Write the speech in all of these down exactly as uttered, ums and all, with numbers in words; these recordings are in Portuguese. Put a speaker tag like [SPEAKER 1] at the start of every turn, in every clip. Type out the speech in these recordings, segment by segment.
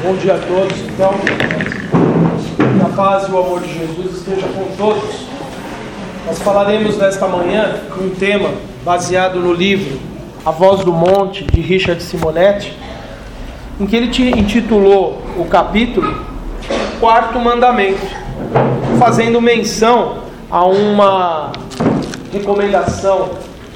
[SPEAKER 1] Bom dia a todos. Então, que a paz e o amor de Jesus esteja com todos. Nós falaremos nesta manhã um tema baseado no livro A Voz do Monte, de Richard Simonetti, em que ele intitulou o capítulo Quarto Mandamento, fazendo menção a uma recomendação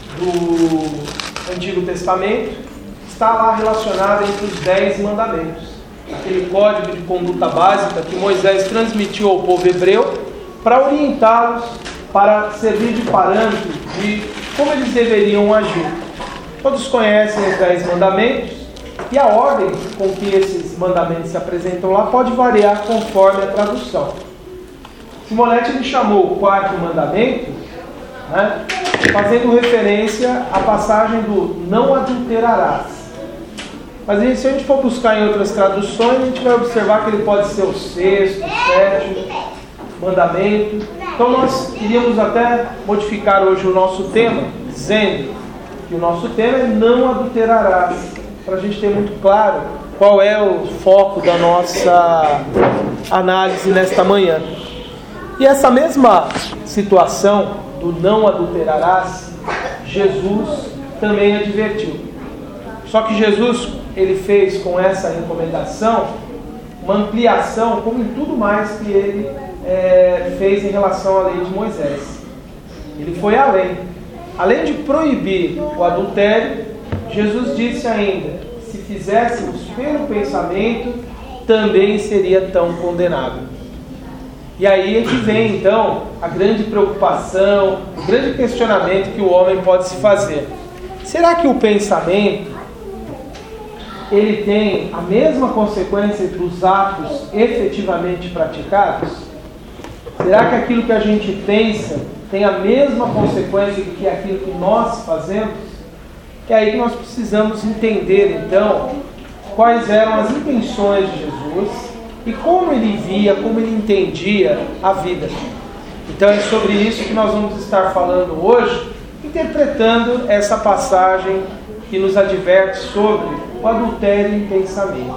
[SPEAKER 1] do Antigo Testamento, está lá relacionada entre os dez mandamentos. Aquele código de conduta básica que Moisés transmitiu ao povo hebreu para orientá-los, para servir de parâmetro de como eles deveriam agir. Todos conhecem os dez mandamentos e a ordem com que esses mandamentos se apresentam lá pode variar conforme a tradução. Simonetti ele chamou o quarto mandamento, né, fazendo referência à passagem do não adulterarás. Mas se a gente for buscar em outras traduções, a gente vai observar que ele pode ser o sexto, o sétimo mandamento. Então nós iríamos até modificar hoje o nosso tema, dizendo que o nosso tema é não adulterarás, para a gente ter muito claro qual é o foco da nossa análise nesta manhã. E essa mesma situação do não adulterarás, Jesus também advertiu. Só que Jesus, ele fez com essa recomendação uma ampliação, como em tudo mais que ele é, fez em relação à lei de Moisés. Ele foi além. Além de proibir o adultério, Jesus disse ainda, se fizéssemos pelo pensamento, também seria tão condenável. E aí é que vem então a grande preocupação, o grande questionamento que o homem pode se fazer. Será que o pensamento ele tem a mesma consequência dos atos efetivamente praticados? Será que aquilo que a gente pensa tem a mesma consequência que aquilo que nós fazemos? É aí que nós precisamos entender, então, quais eram as intenções de Jesus e como ele via, como ele entendia a vida. Então é sobre isso que nós vamos estar falando hoje, interpretando essa passagem que nos adverte sobre o adultério em pensamento.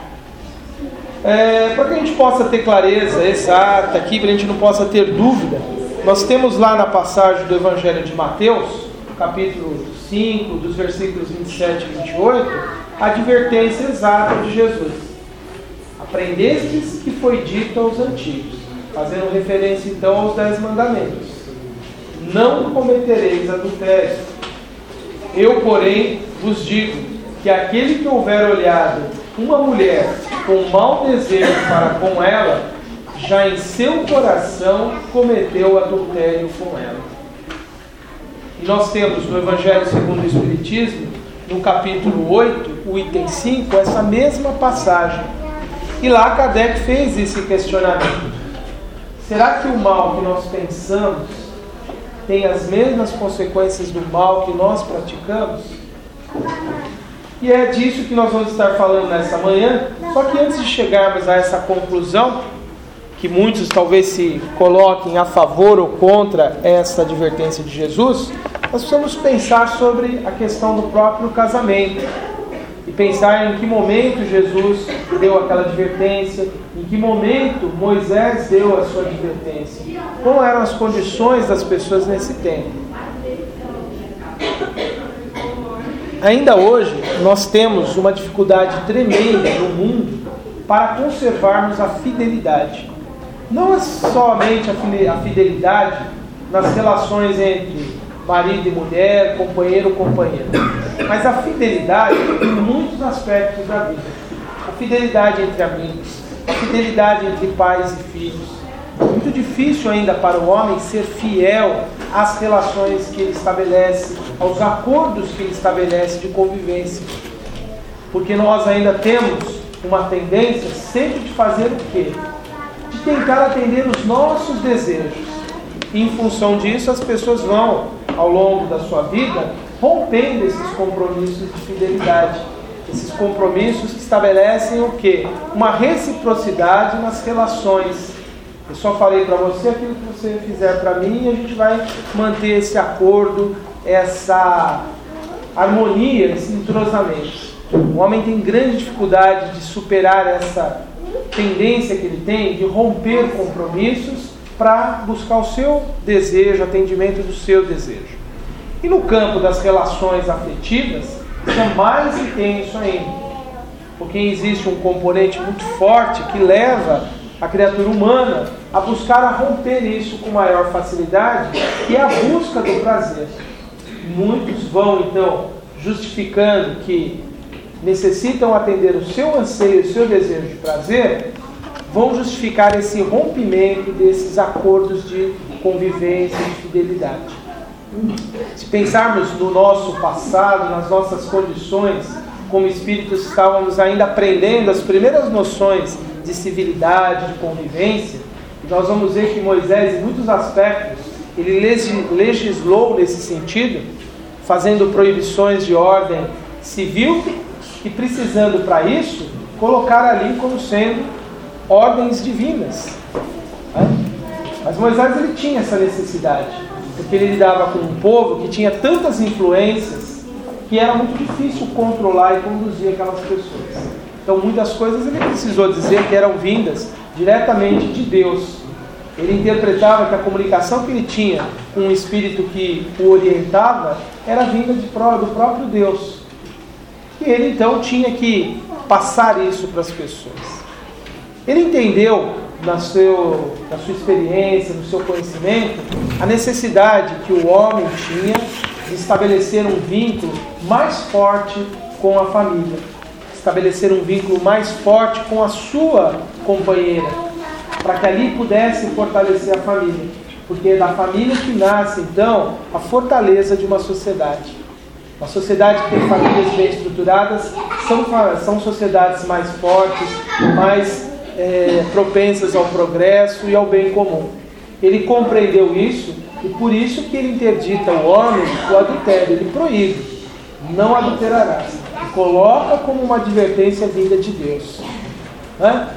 [SPEAKER 1] É, para que a gente possa ter clareza exata aqui, para a gente não possa ter dúvida, nós temos lá na passagem do Evangelho de Mateus, capítulo cinco, dos versículos vinte e sete e vinte e oito, a advertência exata de Jesus. Aprendestes que foi dito aos antigos, fazendo referência então aos dez mandamentos. Não cometereis adultério. Eu, porém, vos digo que aquele que houver olhado uma mulher com mau desejo para com ela, já em seu coração cometeu adultério com ela. E nós temos no Evangelho segundo o Espiritismo, no capítulo oito, o item cinco, essa mesma passagem. E lá Kardec fez esse questionamento. Será que o mal que nós pensamos tem as mesmas consequências do mal que nós praticamos? E é disso que nós vamos estar falando nessa manhã. Só que antes de chegarmos a essa conclusão, que muitos talvez se coloquem a favor ou contra essa advertência de Jesus, nós precisamos pensar sobre a questão do próprio casamento. E pensar em que momento Jesus deu aquela advertência, em que momento Moisés deu a sua advertência, como eram as condições das pessoas nesse tempo. Ainda hoje, nós temos uma dificuldade tremenda no mundo para conservarmos a fidelidade. Não é somente a fidelidade nas relações entre marido e mulher, companheiro ou companheira, mas a fidelidade em muitos aspectos da vida. A fidelidade entre amigos, a fidelidade entre pais e filhos. É muito difícil ainda para o homem ser fiel às relações que ele estabelece, aos acordos que ele estabelece de convivência. Porque nós ainda temos uma tendência sempre de fazer o quê? De tentar atender os nossos desejos. E em função disso, as pessoas vão, ao longo da sua vida, rompendo esses compromissos de fidelidade. Esses compromissos que estabelecem o quê? Uma reciprocidade nas relações. Eu só falei para você aquilo que você fizer para mim e a gente vai manter esse acordo, essa harmonia, esse entrosamento. O homem tem grande dificuldade de superar essa tendência que ele tem de romper compromissos para buscar o seu desejo, atendimento do seu desejo. E no campo das relações afetivas, isso é mais intenso ainda, porque existe um componente muito forte que leva a criatura humana a buscar a romper isso com maior facilidade, que é a busca do prazer. Muitos vão, então, justificando que necessitam atender o seu anseio, o seu desejo de prazer, vão justificar esse rompimento desses acordos de convivência, de fidelidade. Se pensarmos no nosso passado, nas nossas condições, como espíritos estávamos ainda aprendendo as primeiras noções de civilidade, de convivência, nós vamos ver que Moisés, em muitos aspectos, ele legislou nesse sentido, fazendo proibições de ordem civil e precisando para isso colocar ali como sendo ordens divinas. Mas Moisés ele tinha essa necessidade, porque ele lidava com um povo que tinha tantas influências que era muito difícil controlar e conduzir aquelas pessoas. Então muitas coisas ele precisou dizer que eram vindas diretamente de Deus. Ele interpretava que a comunicação que ele tinha com um espírito que o orientava era vinda de, do próprio Deus. E ele então tinha que passar isso para as pessoas. Ele entendeu na, seu, na sua experiência, no seu conhecimento, a necessidade que o homem tinha de estabelecer um vínculo mais forte com a família, estabelecer um vínculo mais forte com a sua companheira, para que ali pudesse fortalecer a família, porque é da família que nasce então a fortaleza de uma sociedade. Uma sociedade que tem famílias bem estruturadas são, são sociedades mais fortes, mais é, propensas ao progresso e ao bem comum. Ele compreendeu isso e por isso que ele interdita o homem o adultério, ele proíbe, não adulterarás, e coloca como uma advertência vinda de Deus. Hã?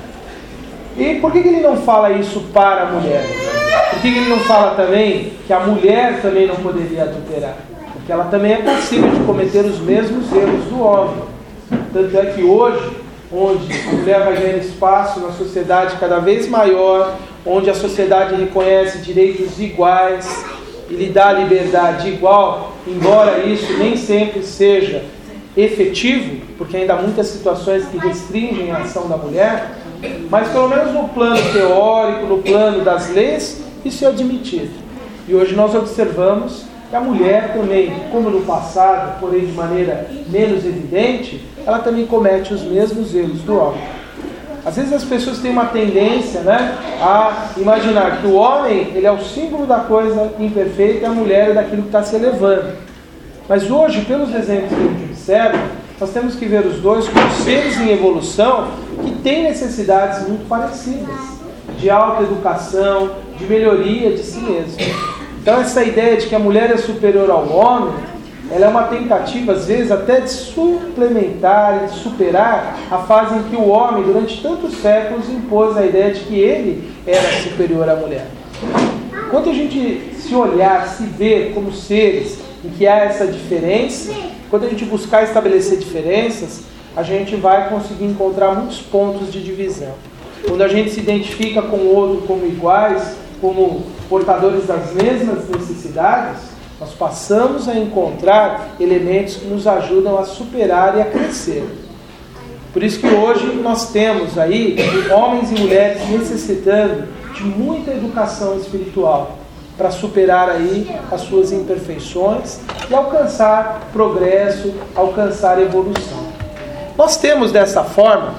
[SPEAKER 1] E por que ele não fala isso para a mulher? Por que ele não fala também que a mulher também não poderia adulterar? Porque ela também é passível de cometer os mesmos erros do homem. Tanto é que hoje, onde a mulher vai ganhando espaço na sociedade cada vez maior, onde a sociedade reconhece direitos iguais e lhe dá liberdade igual, embora isso nem sempre seja efetivo, porque ainda há muitas situações que restringem a ação da mulher, mas pelo menos no plano teórico, no plano das leis, isso é admitido. E hoje nós observamos que a mulher também, como no passado, porém de maneira menos evidente, ela também comete os mesmos erros do homem. Às vezes as pessoas têm uma tendência, né, a imaginar que o homem ele é o símbolo da coisa imperfeita e a mulher é daquilo que está se elevando. Mas hoje, pelos exemplos que a gente observa, nós temos que ver os dois como seres em evolução que têm necessidades muito parecidas, de autoeducação, de melhoria de si mesmo. Então essa ideia de que a mulher é superior ao homem, ela é uma tentativa, às vezes, até de suplementar e de superar a fase em que o homem, durante tantos séculos, impôs a ideia de que ele era superior à mulher. Quando a gente se olhar, se ver como seres em que há essa diferença, quando a gente buscar estabelecer diferenças, a gente vai conseguir encontrar muitos pontos de divisão. Quando a gente se identifica com o outro como iguais, como portadores das mesmas necessidades, nós passamos a encontrar elementos que nos ajudam a superar e a crescer. Por isso que hoje nós temos aí homens e mulheres necessitando de muita educação espiritual para superar aí as suas imperfeições e alcançar progresso, alcançar evolução. Nós temos dessa forma,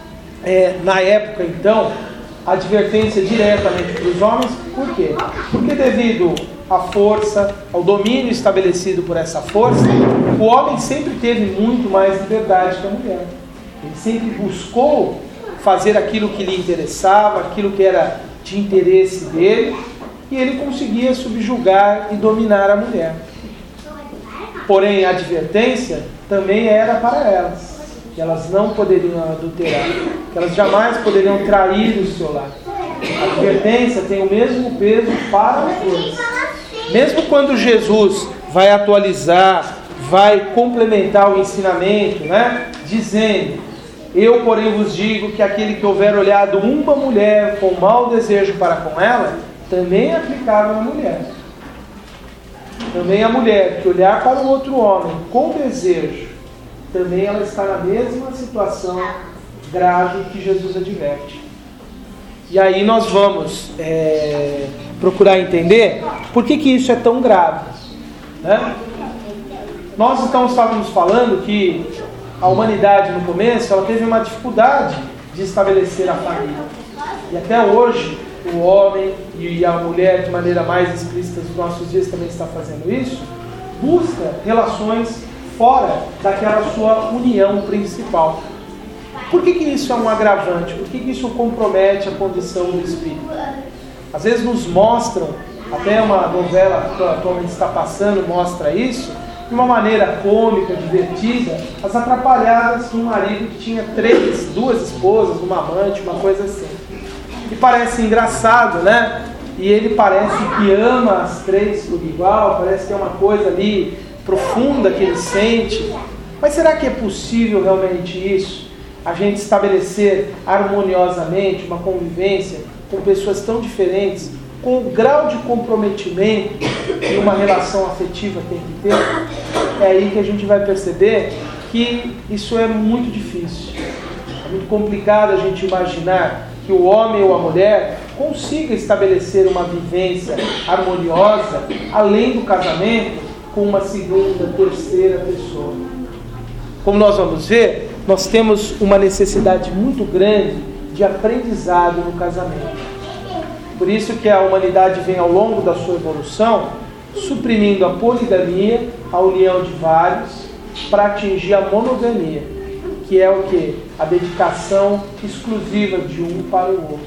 [SPEAKER 1] é, na época então, a advertência diretamente para os homens. Por quê? Porque devido à força, ao domínio estabelecido por essa força, o homem sempre teve muito mais liberdade que a mulher. Ele sempre buscou fazer aquilo que lhe interessava, aquilo que era de interesse dele, e ele conseguia subjugar e dominar a mulher. Porém, a advertência também era para elas, que elas não poderiam adulterar, que elas jamais poderiam trair o seu lar. A advertência tem o mesmo peso para os dois. Mesmo quando Jesus vai atualizar vai complementar o ensinamento, né? Dizendo: eu, porém, vos digo que aquele que houver olhado uma mulher com mau desejo para com ela, também é aplicável à mulher. Também a mulher que olhar para o outro homem com desejo, também ela está na mesma situação grave que Jesus adverte. E aí nós vamos é, procurar entender por que, que isso é tão grave, né? Nós então estávamos falando que a humanidade no começo ela teve uma dificuldade de estabelecer a família. E até hoje o homem e a mulher, de maneira mais explícita nos nossos dias, também está fazendo isso, busca relações fora daquela sua união principal. Por que, que isso é um agravante? Por que, que isso compromete a condição do espírito? Às vezes nos mostram, até uma novela que atualmente está passando mostra isso, de uma maneira cômica, divertida, as atrapalhadas de um marido que tinha três, duas esposas, uma amante, uma coisa assim. E parece engraçado, né? E ele parece que ama as três por igual, parece que é uma coisa ali profunda que ele sente. Mas será que é possível realmente isso? A gente estabelecer harmoniosamente uma convivência com pessoas tão diferentes, com o grau de comprometimento que uma relação afetiva tem que ter? É aí que a gente vai perceber que isso é muito difícil. É muito complicado a gente imaginar que o homem ou a mulher consiga estabelecer uma vivência harmoniosa, além do casamento, com uma segunda, terceira pessoa. Como nós vamos ver, nós temos uma necessidade muito grande de aprendizado no casamento. Por isso que a humanidade vem ao longo da sua evolução suprimindo a poligamia, a união de vários, para atingir a monogamia, que é o quê? A dedicação exclusiva de um para o outro.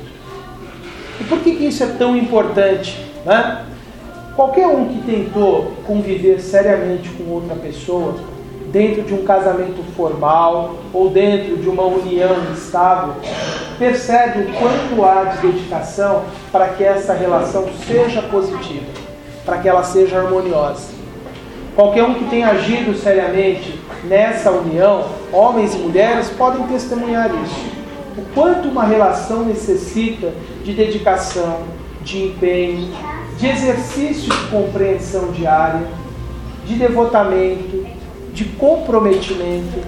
[SPEAKER 1] E por que, que isso é tão importante, né? Qualquer um que tentou conviver seriamente com outra pessoa, dentro de um casamento formal ou dentro de uma união estável, percebe o quanto há de dedicação para que essa relação seja positiva, para que ela seja harmoniosa. Qualquer um que tenha agido seriamente nessa união, homens e mulheres, podem testemunhar isso. O quanto uma relação necessita de dedicação, de empenho, de exercício de compreensão diária, de devotamento, de comprometimento,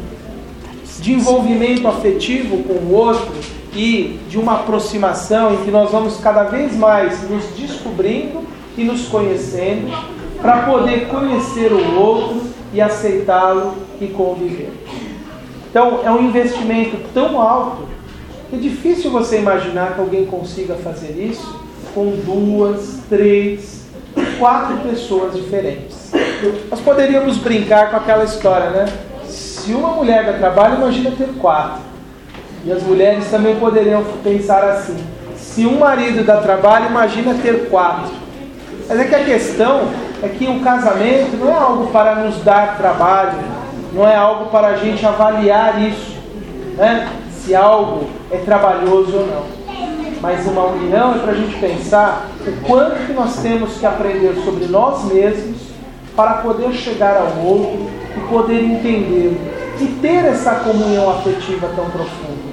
[SPEAKER 1] de envolvimento afetivo com o outro e de uma aproximação em que nós vamos cada vez mais nos descobrindo e nos conhecendo para poder conhecer o outro e aceitá-lo e conviver. Então, é um investimento tão alto que é difícil você imaginar que alguém consiga fazer isso com duas, três, quatro pessoas diferentes. Nós poderíamos brincar com aquela história, né? Se uma mulher dá trabalho, imagina ter quatro. E as mulheres também poderiam pensar assim: se um marido dá trabalho, imagina ter quatro. Mas é que a questão é que o casamento não é algo para nos dar trabalho, não é algo para a gente avaliar isso, né? Se algo é trabalhoso ou não. Mas uma união é para a gente pensar o quanto que nós temos que aprender sobre nós mesmos para poder chegar ao outro e poder entendê-lo e ter essa comunhão afetiva tão profunda.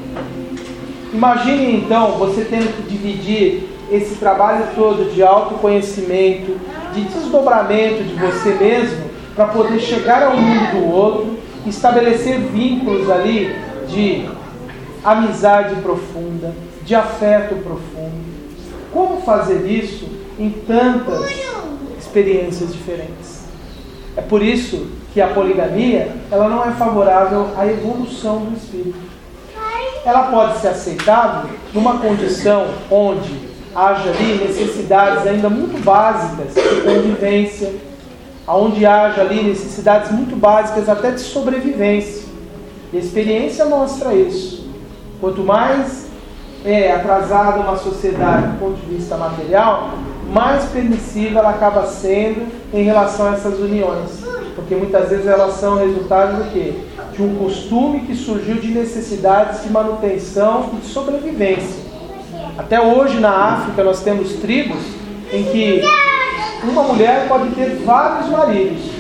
[SPEAKER 1] Imagine então você tendo que dividir esse trabalho todo de autoconhecimento, de desdobramento de você mesmo para poder chegar ao mundo do outro, estabelecer vínculos ali de amizade profunda, de afeto profundo. Como fazer isso em tantas experiências diferentes? É por isso que a poligamia ela não é favorável à evolução do espírito. Ela pode ser aceitável numa condição onde haja ali necessidades ainda muito básicas de convivência, onde haja ali necessidades muito básicas até de sobrevivência. E a experiência mostra isso. Quanto mais é atrasada uma sociedade do ponto de vista material, mais permissiva ela acaba sendo em relação a essas uniões. Porque muitas vezes elas são resultado do quê? De um costume que surgiu de necessidades de manutenção e de sobrevivência. Até hoje na África nós temos tribos em que uma mulher pode ter vários maridos.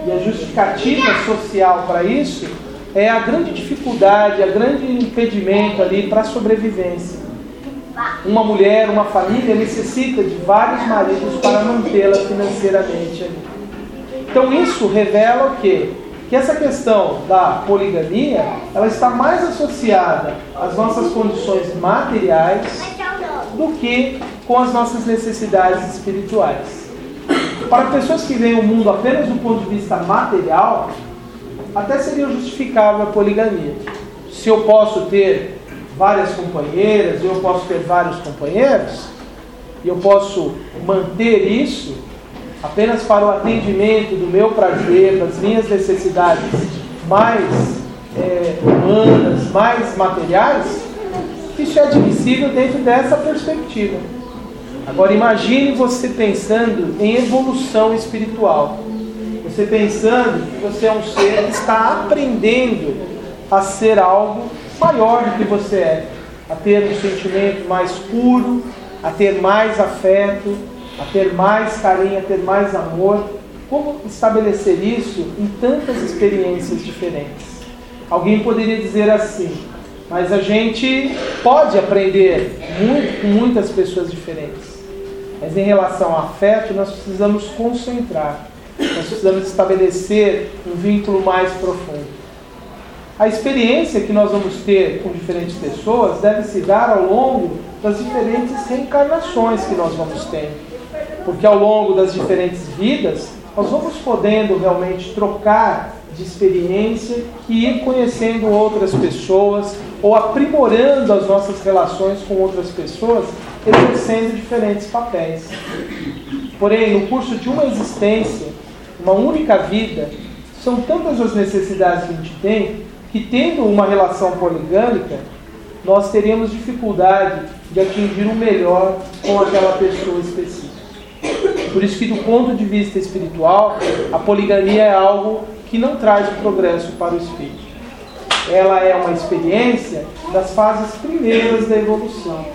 [SPEAKER 1] E a justificativa social para isso é a grande dificuldade, a grande impedimento ali para a sobrevivência. Uma mulher, uma família necessita de vários maridos para mantê-la financeiramente ali. Então isso revela o quê? Que essa questão da poligamia, ela está mais associada às nossas condições materiais do que com as nossas necessidades espirituais. Para pessoas que veem o mundo apenas do ponto de vista material, até seria justificável a poligamia. Se eu posso ter várias companheiras, eu posso ter vários companheiros, e eu posso manter isso apenas para o atendimento do meu prazer, das minhas necessidades mais é, humanas, mais materiais, isso é admissível dentro dessa perspectiva. Agora imagine você pensando em evolução espiritual. Você pensando que você é um ser que está aprendendo a ser algo maior do que você é. A ter um sentimento mais puro, a ter mais afeto, a ter mais carinho, a ter mais amor. Como estabelecer isso em tantas experiências diferentes? Alguém poderia dizer assim, mas a gente pode aprender muito com muitas pessoas diferentes. Mas em relação ao afeto, nós precisamos concentrar. Nós precisamos estabelecer um vínculo mais profundo. A experiência que nós vamos ter com diferentes pessoas deve se dar ao longo das diferentes reencarnações que nós vamos tendo. Porque ao longo das diferentes vidas, nós vamos podendo realmente trocar de experiência e ir conhecendo outras pessoas ou aprimorando as nossas relações com outras pessoas, exercendo diferentes papéis. Porém, no curso de uma existência, uma única vida, são tantas as necessidades que a gente tem, que tendo uma relação poligâmica, nós teríamos dificuldade de atingir o melhor com aquela pessoa específica. Por isso que do ponto de vista espiritual, a poligamia é algo que não traz o progresso para o espírito. Ela é uma experiência das fases primeiras da evolução,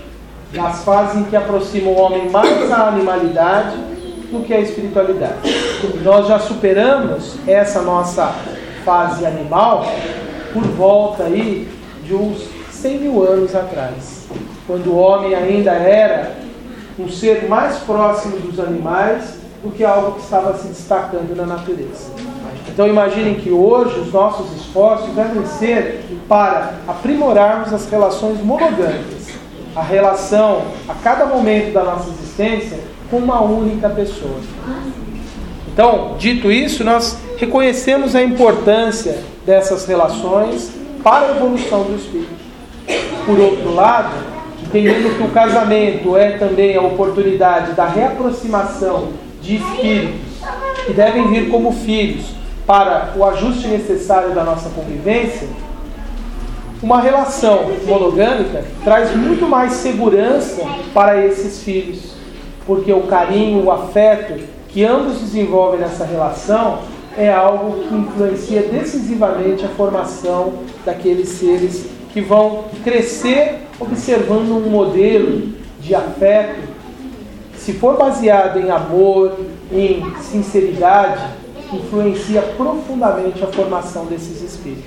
[SPEAKER 1] das fases em que aproxima o homem mais à animalidade do que à espiritualidade. Nós já superamos essa nossa fase animal por volta aí de uns cem mil anos atrás, quando o homem ainda era um ser mais próximo dos animais do que algo que estava se destacando na natureza. Então imaginem que hoje os nossos esforços devem ser para aprimorarmos as relações monogâmicas, a relação a cada momento da nossa existência com uma única pessoa. Então, dito isso, nós reconhecemos a importância dessas relações para a evolução do espírito. Por outro lado, entendendo que o casamento é também a oportunidade da reaproximação de espíritos que devem vir como filhos para o ajuste necessário da nossa convivência, uma relação monogâmica traz muito mais segurança para esses filhos, porque o carinho, o afeto que ambos desenvolvem nessa relação é algo que influencia decisivamente a formação daqueles seres que vão crescer observando um modelo de afeto, se for baseado em amor, em sinceridade, influencia profundamente a formação desses espíritos.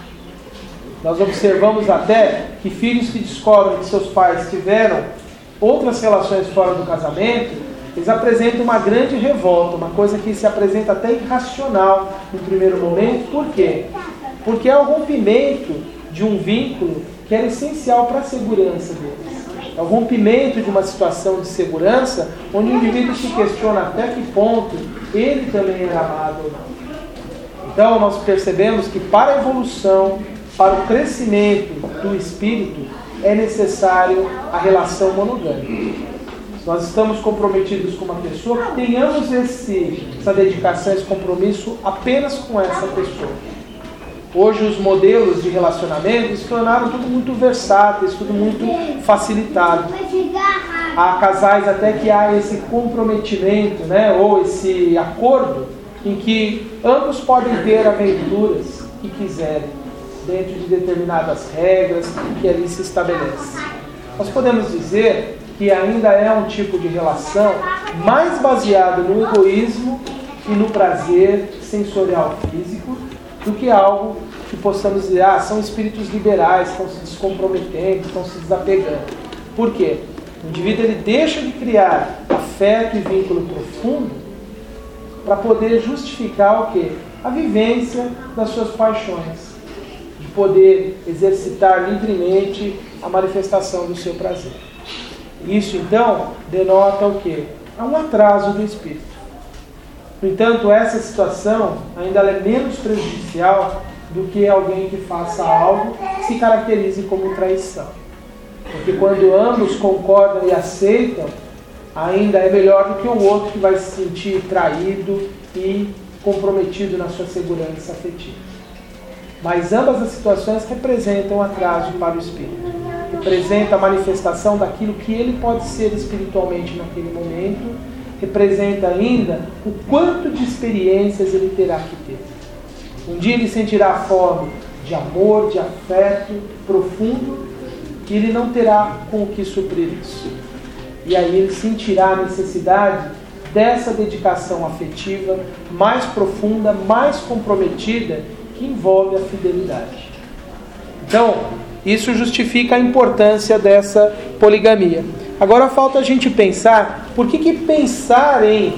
[SPEAKER 1] Nós observamos até que filhos que descobrem que seus pais tiveram outras relações fora do casamento, eles apresentam uma grande revolta, uma coisa que se apresenta até irracional no primeiro momento. Por quê? Porque é o rompimento de um vínculo que era essencial para a segurança deles. É o rompimento de uma situação de segurança onde o indivíduo se questiona até que ponto ele também era amado ou não. Então nós percebemos que para a evolução, para o crescimento do espírito, é necessário a relação monogâmica. Nós estamos comprometidos com uma pessoa, que tenhamos esse, essa dedicação, esse compromisso apenas com essa pessoa. Hoje os modelos de relacionamento se tornaram tudo muito versáteis, tudo muito facilitado. Há casais até que há esse comprometimento, né, ou esse acordo em que ambos podem ter aventuras que quiserem, dentro de determinadas regras que ali se estabelecem. Nós podemos dizer que ainda é um tipo de relação mais baseado no egoísmo e no prazer sensorial físico, do que algo que possamos dizer, ah, são espíritos liberais, estão se descomprometendo, estão se desapegando. Por quê? O indivíduo ele deixa de criar afeto e vínculo profundo para poder justificar o quê? A vivência das suas paixões, de poder exercitar livremente a manifestação do seu prazer. Isso, então, denota o quê? É um atraso do espírito. No entanto, essa situação ainda é menos prejudicial do que alguém que faça algo que se caracterize como traição. Porque quando ambos concordam e aceitam, ainda é melhor do que o outro que vai se sentir traído e comprometido na sua segurança afetiva. Mas ambas as situações representam um atraso para o espírito. Representa a manifestação daquilo que ele pode ser espiritualmente naquele momento, representa ainda o quanto de experiências ele terá que ter. Um dia ele sentirá fome de amor, de afeto profundo, e ele não terá com o que suprir isso. E aí ele sentirá a necessidade dessa dedicação afetiva mais profunda, mais comprometida, que envolve a fidelidade. Então, isso justifica a importância dessa poligamia. Agora falta a gente pensar, por que que pensar em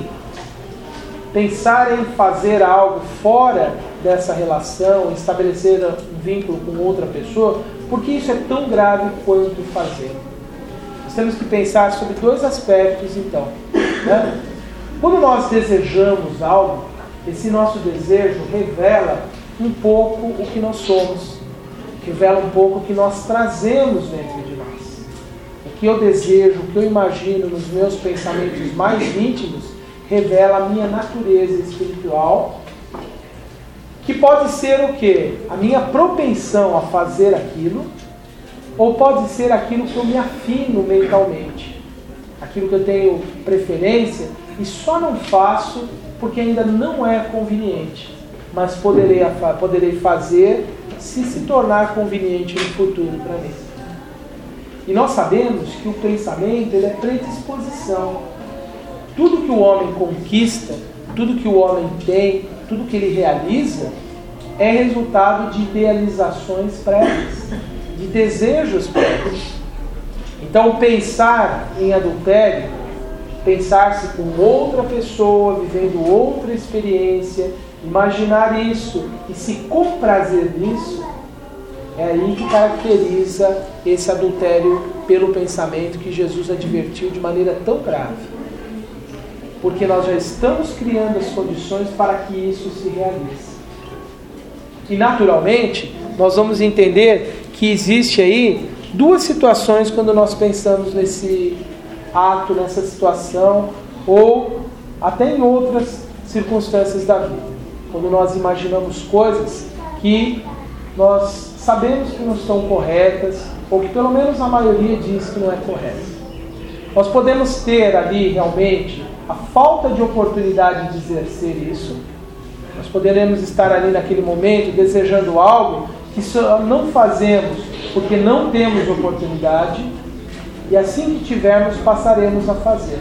[SPEAKER 1] pensar em fazer algo fora dessa relação, estabelecer um vínculo com outra pessoa, por que isso é tão grave quanto fazer? Nós temos que pensar sobre dois aspectos, então. Né? Quando nós desejamos algo, esse nosso desejo revela um pouco o que nós somos, revela um pouco o que nós trazemos dentro de nós. O que eu desejo, o que eu imagino nos meus pensamentos mais íntimos, revela a minha natureza espiritual, que pode ser o quê? A minha propensão a fazer aquilo, ou pode ser aquilo que eu me afino mentalmente, aquilo que eu tenho preferência e só não faço porque ainda não é conveniente, mas poderei, poderei fazer se se tornar conveniente no futuro para mim. E nós sabemos que o pensamento ele é predisposição. Tudo que o homem conquista, tudo que o homem tem, tudo que ele realiza, é resultado de idealizações prévias, de desejos prévios. Então, pensar em adultério, pensar-se com outra pessoa, vivendo outra experiência, imaginar isso e se comprazer nisso, é aí que caracteriza esse adultério pelo pensamento que Jesus advertiu de maneira tão grave. Porque nós já estamos criando as condições para que isso se realize. E naturalmente, nós vamos entender que existe aí duas situações quando nós pensamos nesse ato, nessa situação, ou até em outras circunstâncias da vida. Quando nós imaginamos coisas que nós sabemos que não estão corretas, ou que pelo menos a maioria diz que não é correta. Nós podemos ter ali realmente a falta de oportunidade de exercer isso. Nós poderemos estar ali naquele momento desejando algo que só não fazemos porque não temos oportunidade, e assim que tivermos passaremos a fazer.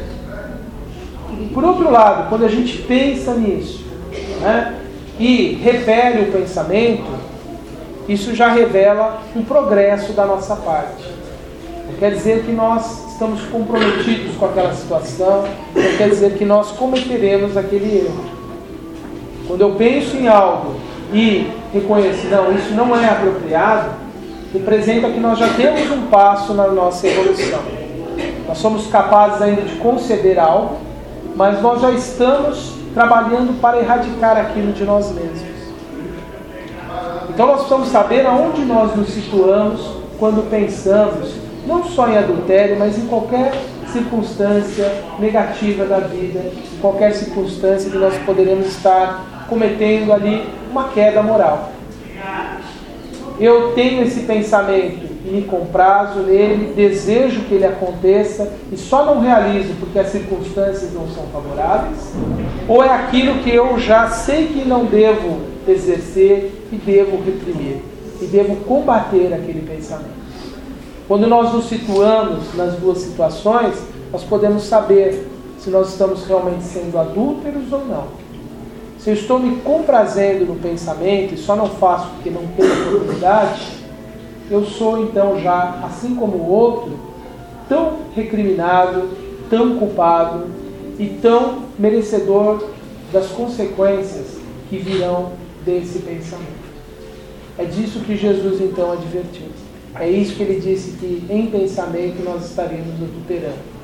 [SPEAKER 1] Por outro lado, quando a gente pensa nisso, né, e repele o pensamento, isso já revela um progresso da nossa parte. Não quer dizer que nós estamos comprometidos com aquela situação, não quer dizer que nós cometeremos aquele erro. Quando eu penso em algo e reconheço, não, isso não é apropriado, representa que nós já temos um passo na nossa evolução. Nós somos capazes ainda de conceber algo, mas nós já estamos trabalhando para erradicar aquilo de nós mesmos. Então nós precisamos saber aonde nós nos situamos quando pensamos não só em adultério, mas em qualquer circunstância negativa da vida, em qualquer circunstância que nós poderemos estar cometendo ali uma queda moral. Eu tenho esse pensamento e me comprazo nele, desejo que ele aconteça e só não realizo porque as circunstâncias não são favoráveis, ou é aquilo que eu já sei que não devo exercer e devo reprimir, e devo combater aquele pensamento. Quando nós nos situamos nas duas situações, nós podemos saber se nós estamos realmente sendo adúlteros ou não. se eu estou me comprazendo no pensamento e só não faço porque não tenho oportunidade, eu sou então já, assim como o outro, tão recriminado, tão culpado e tão merecedor das consequências que virão desse pensamento. É disso que Jesus então advertiu. É isso que ele disse, que em pensamento nós estaremos adulterando.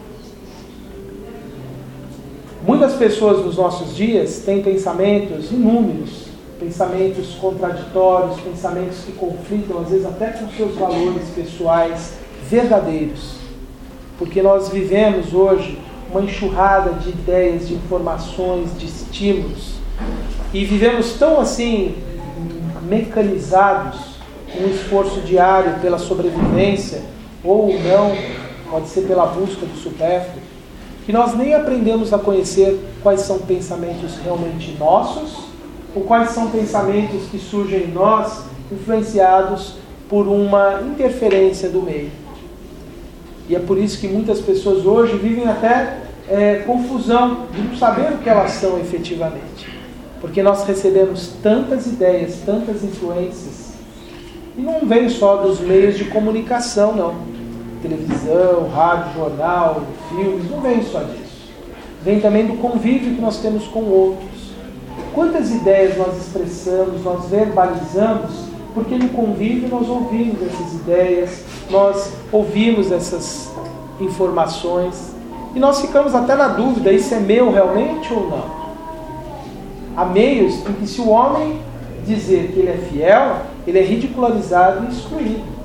[SPEAKER 1] Muitas pessoas nos nossos dias têm pensamentos inúmeros, pensamentos contraditórios, pensamentos que conflitam, às vezes até com seus valores pessoais verdadeiros. Porque nós vivemos hoje uma enxurrada de ideias, de informações, de estímulos, e vivemos tão assim, mecanizados, com um esforço diário pela sobrevivência, ou não, pode ser pela busca do supérfluo, que nós nem aprendemos a conhecer quais são pensamentos realmente nossos, ou quais são pensamentos que surgem em nós, influenciados por uma interferência do meio. E é por isso que muitas pessoas hoje vivem até é, confusão de não saber o que elas são efetivamente. Porque nós recebemos tantas ideias, tantas influências, e não vem só dos meios de comunicação, não. Televisão, rádio, jornal, filmes, não vem só disso. Vem também do convívio que nós temos com outros. Quantas ideias nós expressamos, nós verbalizamos, porque no convívio nós ouvimos essas ideias, nós ouvimos essas informações, e nós ficamos até na dúvida, isso é meu realmente ou não? Há meios em que, se o homem dizer que ele é fiel, ele é ridicularizado e excluído.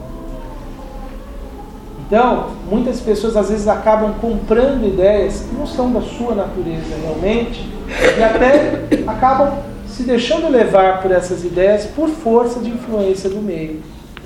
[SPEAKER 1] Então, muitas pessoas às vezes acabam comprando ideias que não são da sua natureza realmente, e até acabam se deixando levar por essas ideias por força de influência do meio.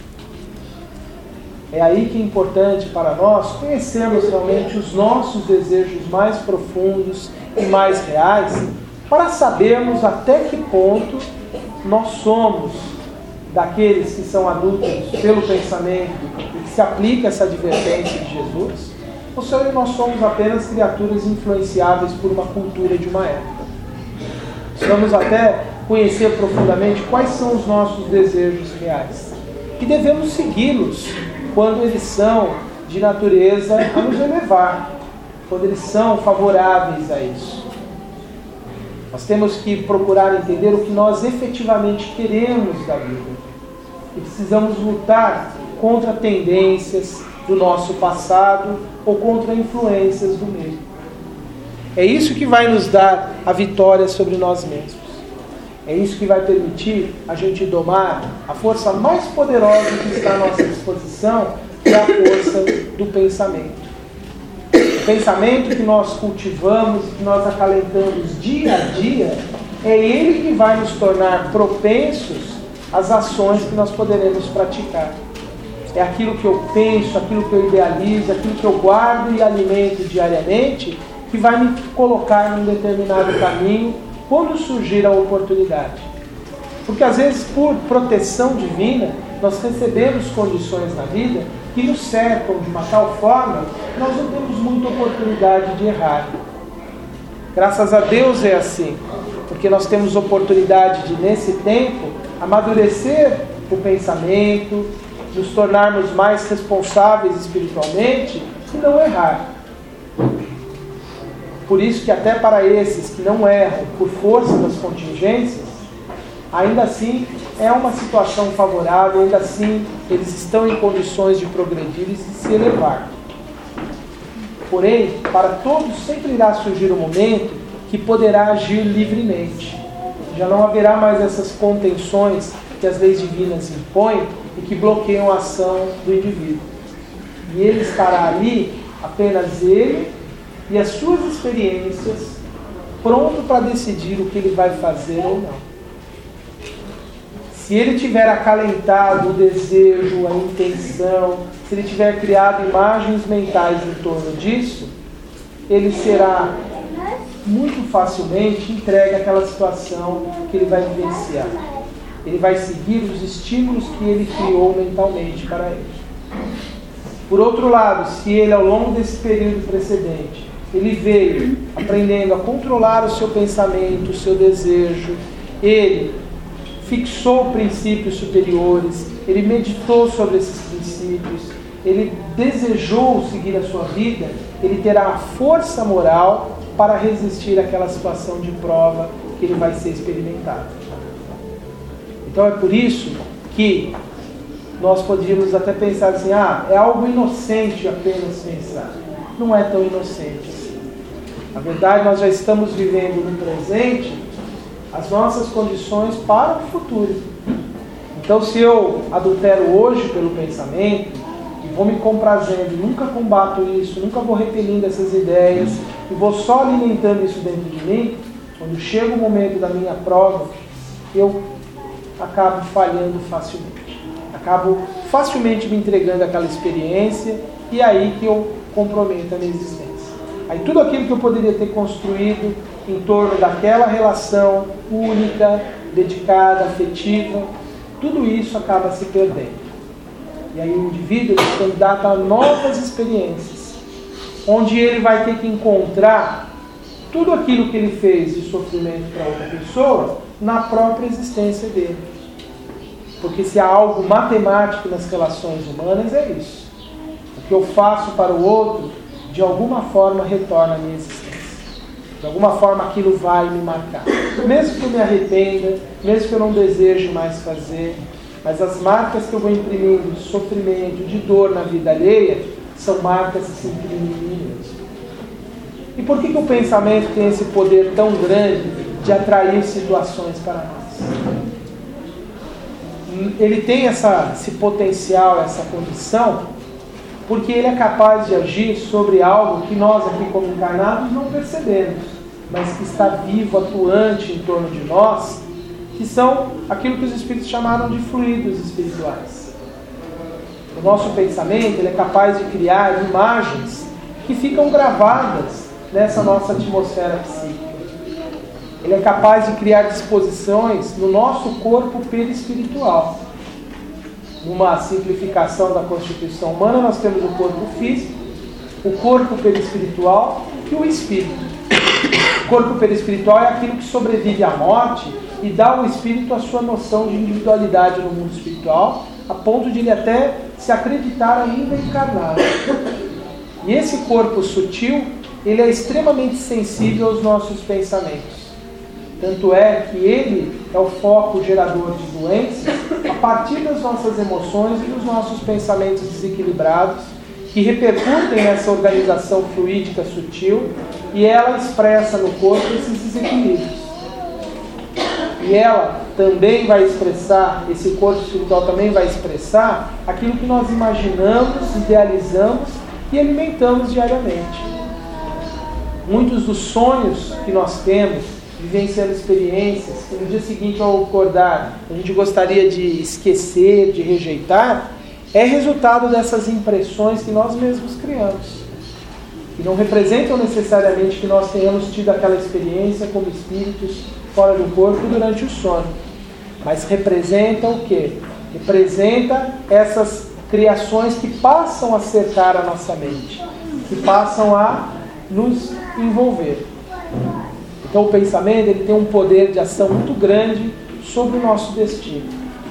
[SPEAKER 1] É aí que é importante para nós conhecermos realmente os nossos desejos mais profundos e mais reais, para sabermos até que ponto nós somos daqueles que são adúlteros pelo pensamento e que se aplica essa advertência de Jesus, ou se nós somos apenas criaturas influenciáveis por uma cultura de uma época. Precisamos até conhecer profundamente quais são os nossos desejos reais e devemos segui-los quando eles são de natureza a nos elevar, quando eles são favoráveis a isso. Nós temos que procurar entender o que nós efetivamente queremos da vida. E precisamos lutar contra tendências do nosso passado ou contra influências do meio. É isso que vai nos dar a vitória sobre nós mesmos. É isso que vai permitir a gente domar a força mais poderosa que está à nossa disposição, que é a força do pensamento. O pensamento que nós cultivamos, que nós acalentamos dia a dia, é ele que vai nos tornar propensos às ações que nós poderemos praticar. É aquilo que eu penso, aquilo que eu idealizo, aquilo que eu guardo e alimento diariamente, que vai me colocar num determinado caminho quando surgir a oportunidade. Porque às vezes, por proteção divina, nós recebemos condições na vida que nos cercam de uma tal forma que nós não temos muita oportunidade de errar. Graças a Deus é assim, porque nós temos oportunidade de, nesse tempo, amadurecer o pensamento, nos tornarmos mais responsáveis espiritualmente e não errar. Por isso que até para esses que não erram por força das contingências, ainda assim é uma situação favorável, ainda assim eles estão em condições de progredir e se elevar. Porém, para todos sempre irá surgir um momento que poderá agir livremente. Já não haverá mais essas contenções que as leis divinas impõem e que bloqueiam a ação do indivíduo. E ele estará ali, apenas ele e as suas experiências, pronto para decidir o que ele vai fazer ou não. Se ele tiver acalentado o desejo, a intenção, se ele tiver criado imagens mentais em torno disso, ele será muito facilmente entregue àquela situação que ele vai vivenciar. Ele vai seguir os estímulos que ele criou mentalmente para ele. Por outro lado, se ele ao longo desse período precedente ele veio aprendendo a controlar o seu pensamento, o seu desejo, ele fixou princípios superiores, ele meditou sobre esses princípios, ele desejou seguir a sua vida, ele terá a força moral para resistir àquela situação de prova que ele vai ser experimentado. Então é por isso que nós podíamos até pensar assim, ah, é algo inocente apenas pensar. Não é tão inocente assim. Na verdade, nós já estamos vivendo no presente as nossas condições para o futuro. Então, se eu adultero hoje pelo pensamento, e vou me comprazendo, nunca combato isso, nunca vou repelindo essas ideias, e vou só alimentando isso dentro de mim, quando chega o momento da minha prova, eu acabo falhando facilmente. Acabo facilmente me entregando àquela experiência, e é aí que eu comprometo a minha existência. Aí tudo aquilo que eu poderia ter construído em torno daquela relação única, dedicada, afetiva, tudo isso acaba se perdendo. E aí o indivíduo se candidata a novas experiências, onde ele vai ter que encontrar tudo aquilo que ele fez de sofrimento para outra pessoa na própria existência dele. Porque se há algo matemático nas relações humanas, é isso. O que eu faço para o outro, de alguma forma, retorna à minha existência. De alguma forma aquilo vai me marcar. Mesmo que eu me arrependa, mesmo que eu não deseje mais fazer, mas as marcas que eu vou imprimindo de sofrimento, de dor na vida alheia, são marcas que se imprimem em mim mesmo. E por que, que o pensamento tem esse poder tão grande de atrair situações para nós? Ele tem essa, esse potencial, essa condição, porque ele é capaz de agir sobre algo que nós aqui como encarnados não percebemos, mas que está vivo, atuante em torno de nós, que são aquilo que os espíritos chamaram de fluidos espirituais. O nosso pensamento ele é capaz de criar imagens que ficam gravadas nessa nossa atmosfera psíquica. Ele é capaz de criar disposições no nosso corpo perispiritual. Numa simplificação da constituição humana, nós temos o corpo físico, o corpo perispiritual e o espírito. O corpo perispiritual é aquilo que sobrevive à morte e dá ao espírito a sua noção de individualidade no mundo espiritual, a ponto de ele até se acreditar ainda encarnado. E esse corpo sutil, ele é extremamente sensível aos nossos pensamentos. Tanto é que ele é o foco gerador de doenças a partir das nossas emoções e dos nossos pensamentos desequilibrados, que repercutem nessa organização fluídica sutil e ela expressa no corpo esses desequilíbrios. E ela também vai expressar, esse corpo espiritual também vai expressar aquilo que nós imaginamos, idealizamos e alimentamos diariamente. Muitos dos sonhos que nós temos, vivenciando experiências, que no dia seguinte ao acordar a gente gostaria de esquecer, de rejeitar, é resultado dessas impressões que nós mesmos criamos. Que não representam necessariamente que nós tenhamos tido aquela experiência como espíritos fora do corpo durante o sono. Mas representam o quê? Representa essas criações que passam a cercar a nossa mente, que passam a nos envolver. Então o pensamento ele tem um poder de ação muito grande sobre o nosso destino.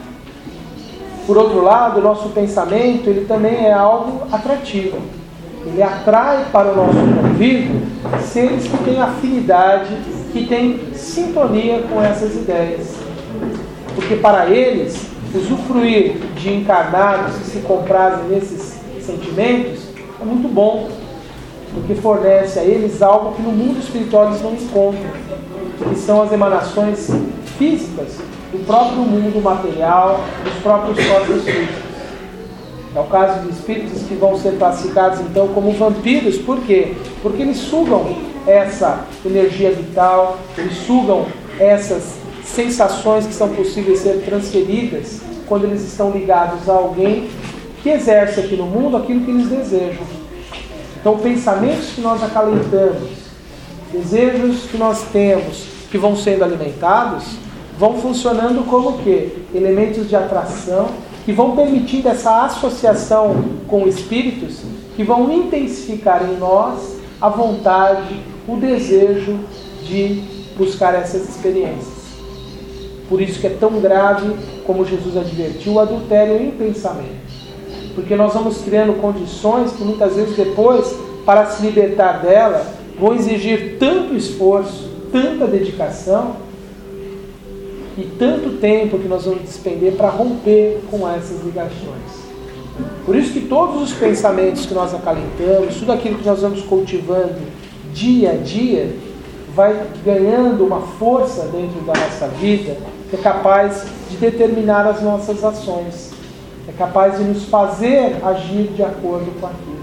[SPEAKER 1] Por outro lado, o nosso pensamento ele também é algo atrativo. Ele atrai para o nosso convívio seres que têm afinidade, que têm sintonia com essas ideias. Porque para eles, usufruir de encarnados que se comprazem nesses sentimentos é muito bom. Porque fornece a eles algo que no mundo espiritual eles não encontram, que são as emanações físicas do próprio mundo material, dos próprios corpos físicos. É o caso de espíritos que vão ser classificados então como vampiros. Por quê? Porque eles sugam essa energia vital, eles sugam essas sensações que são possíveis ser transferidas quando eles estão ligados a alguém que exerce aqui no mundo aquilo que eles desejam. Então, pensamentos que nós acalentamos, desejos que nós temos, que vão sendo alimentados, vão funcionando como o quê? Elementos de atração, que vão permitindo essa associação com espíritos, que vão intensificar em nós a vontade, o desejo de buscar essas experiências. Por isso que é tão grave, como Jesus advertiu, o adultério em pensamento. Porque nós vamos criando condições que muitas vezes depois, para se libertar dela, vão exigir tanto esforço, tanta dedicação e tanto tempo que nós vamos despender para romper com essas ligações. Por isso que todos os pensamentos que nós acalentamos, tudo aquilo que nós vamos cultivando dia a dia, vai ganhando uma força dentro da nossa vida que é capaz de determinar as nossas ações, é capaz de nos fazer agir de acordo com aquilo.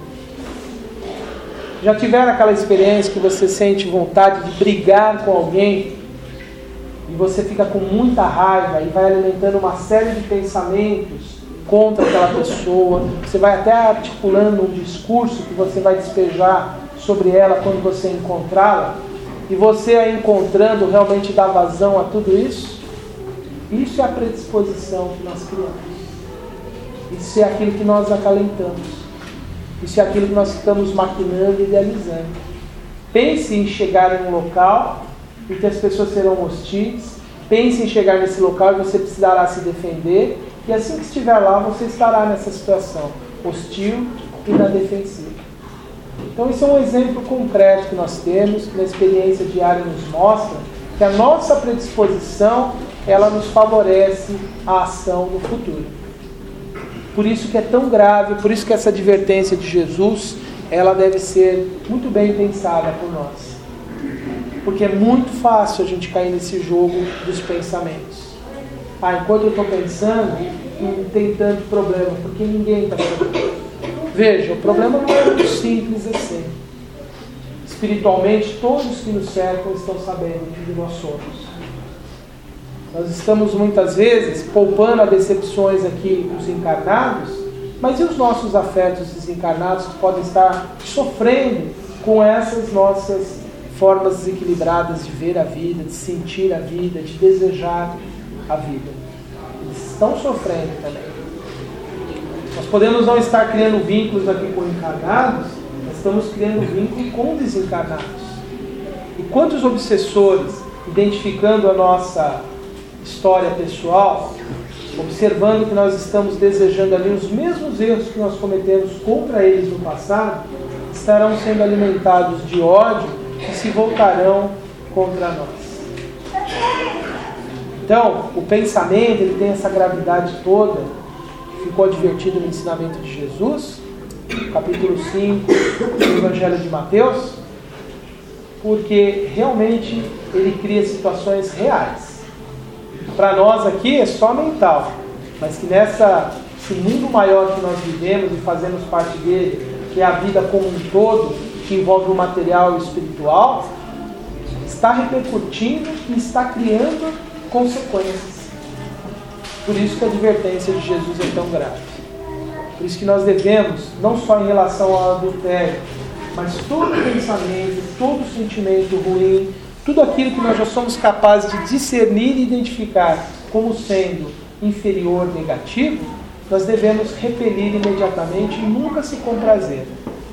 [SPEAKER 1] Já tiveram aquela experiência que você sente vontade de brigar com alguém e você fica com muita raiva e vai alimentando uma série de pensamentos contra aquela pessoa, você vai até articulando um discurso que você vai despejar sobre ela quando você encontrá-la, e você a encontrando realmente dá vazão a tudo isso? Isso é a predisposição que nós criamos. Isso é aquilo que nós acalentamos. Isso é aquilo que nós estamos maquinando e idealizando. Pense em chegar em um local em que as pessoas serão hostis. Pense em chegar nesse local e você precisará se defender. E assim que estiver lá, você estará nessa situação hostil e na defensiva. Então, isso é um exemplo concreto que nós temos, que na experiência diária nos mostra que a nossa predisposição, ela nos favorece a ação no futuro. Por isso que é tão grave, por isso que essa advertência de Jesus, ela deve ser muito bem pensada por nós. Porque é muito fácil a gente cair nesse jogo dos pensamentos. Ah, enquanto eu estou pensando, não tem tanto problema, porque ninguém está sabendo. Veja, o problema não é muito simples assim. Espiritualmente, todos que nos cercam estão sabendo de nós somos. Nós estamos muitas vezes poupando a decepções aqui os encarnados, mas e os nossos afetos desencarnados que podem estar sofrendo com essas nossas formas desequilibradas de ver a vida, de sentir a vida, de desejar a vida? Eles estão sofrendo também. Nós podemos não estar criando vínculos aqui com encarnados, mas estamos criando vínculo com desencarnados. E quantos obsessores, identificando a nossa história pessoal, observando que nós estamos desejando ali os mesmos erros que nós cometemos contra eles no passado, estarão sendo alimentados de ódio e se voltarão contra nós. Então, o pensamento, ele tem essa gravidade toda, que ficou advertido no ensinamento de Jesus, capítulo cinco do Evangelho de Mateus, porque realmente ele cria situações reais. Para nós aqui é só mental, mas que nessa, esse mundo maior que nós vivemos e fazemos parte dele, que é a vida como um todo, que envolve o material e o espiritual, está repercutindo e está criando consequências. Por isso que a advertência de Jesus é tão grave. Por isso que nós devemos, não só em relação ao adultério, mas todo pensamento, todo sentimento ruim, tudo aquilo que nós já somos capazes de discernir e identificar como sendo inferior, negativo, nós devemos repelir imediatamente e nunca se comprazer.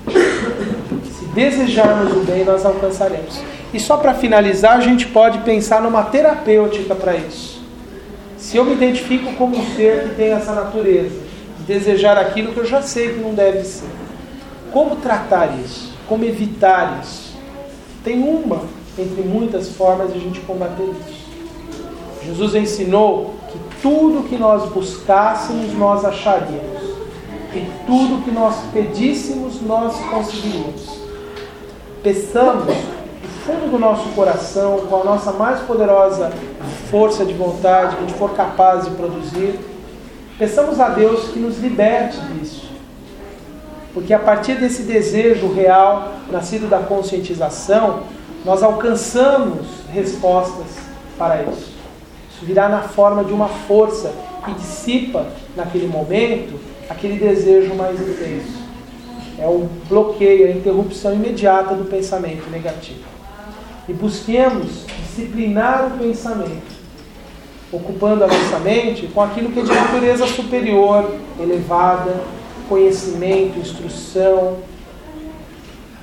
[SPEAKER 1] Se desejarmos o bem, nós alcançaremos. E só para finalizar, a gente pode pensar numa terapêutica para isso. Se eu me identifico como um ser que tem essa natureza, de desejar aquilo que eu já sei que não deve ser, como tratar isso? Como evitar isso? Tem uma entre muitas formas de a gente combater isso. Jesus ensinou que tudo que nós buscássemos, nós acharíamos. E tudo que nós pedíssemos, nós conseguiríamos. Peçamos do fundo do nosso coração, com a nossa mais poderosa força de vontade, que a gente for capaz de produzir, peçamos a Deus que nos liberte disso. Porque a partir desse desejo real, nascido da conscientização, nós alcançamos respostas para isso. Isso virá na forma de uma força que dissipa, naquele momento, aquele desejo mais intenso. É o bloqueio, a interrupção imediata do pensamento negativo. E busquemos disciplinar o pensamento, ocupando a nossa mente com aquilo que é de natureza superior, elevada, conhecimento, instrução,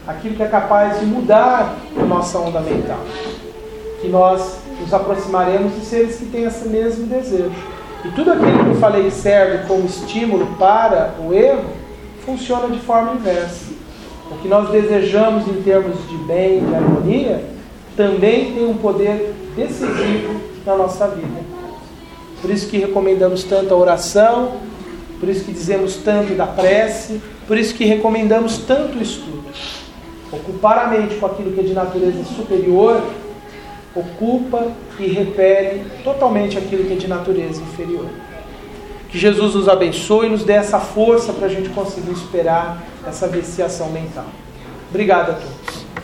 [SPEAKER 1] aquilo que é capaz de mudar a nossa onda mental. Que nós nos aproximaremos de seres que têm esse mesmo desejo. E tudo aquilo que eu falei que serve como estímulo para o erro, funciona de forma inversa. O que nós desejamos em termos de bem, de harmonia, também tem um poder decisivo na nossa vida. Por isso que recomendamos tanto a oração, por isso que dizemos tanto da prece, por isso que recomendamos tanto o estudo. Ocupar a mente com aquilo que é de natureza superior, ocupa e repele totalmente aquilo que é de natureza inferior. Que Jesus nos abençoe e nos dê essa força para a gente conseguir superar essa viciação mental. Obrigado a todos.